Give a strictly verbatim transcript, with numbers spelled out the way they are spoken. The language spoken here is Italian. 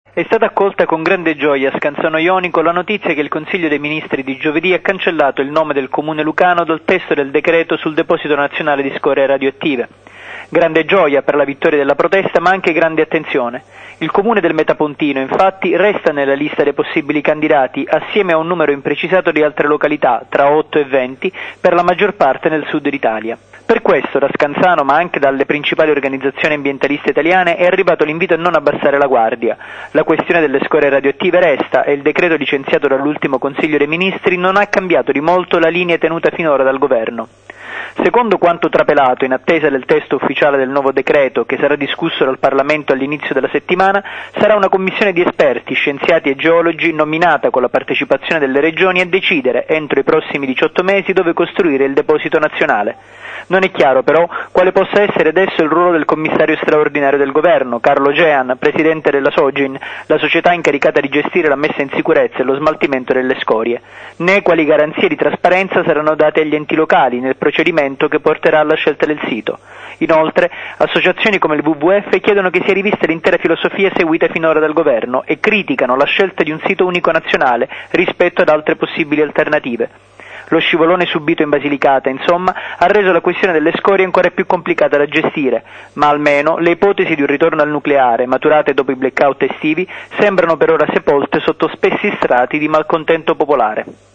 È stata accolta con grande gioia a Scanzano Jonico la notizia che il Consiglio dei Ministri di giovedì ha cancellato il nome del comune lucano dal testo del decreto sul deposito nazionale di scorie radioattive. Grande gioia per la vittoria della protesta, ma anche grande attenzione. Il comune del Metapontino, infatti, resta nella lista dei possibili candidati assieme a un numero imprecisato di altre località, tra otto e venti, per la maggior parte nel sud d'Italia. Per questo, da Scanzano, ma anche dalle principali organizzazioni ambientaliste italiane, è arrivato l'invito a non abbassare la guardia. La questione delle scorie radioattive resta e il decreto licenziato dall'ultimo Consiglio dei Ministri non ha cambiato di molto la linea tenuta finora dal Governo. Secondo quanto trapelato, in attesa del testo ufficiale del nuovo decreto, che sarà discusso dal Parlamento all'inizio della settimana, sarà una commissione di esperti, scienziati e geologi nominata con la partecipazione delle regioni a decidere, entro i prossimi diciotto mesi, dove costruire il deposito nazionale. Non è chiaro però quale possa essere adesso il ruolo del commissario straordinario del governo, Carlo Gean, presidente della Sogin, la società incaricata di gestire la messa in sicurezza e lo smaltimento delle scorie, né quali garanzie di trasparenza saranno date agli enti locali nel procedimento che porterà alla scelta del sito. Inoltre, associazioni come il W W F chiedono che sia rivista l'intera filosofia seguita finora dal governo e criticano la scelta di un sito unico nazionale rispetto ad altre possibili alternative. Lo scivolone subito in Basilicata, insomma, ha reso la questione delle scorie ancora più complicata da gestire, ma almeno le ipotesi di un ritorno al nucleare, maturate dopo i blackout estivi, sembrano per ora sepolte sotto spessi strati di malcontento popolare.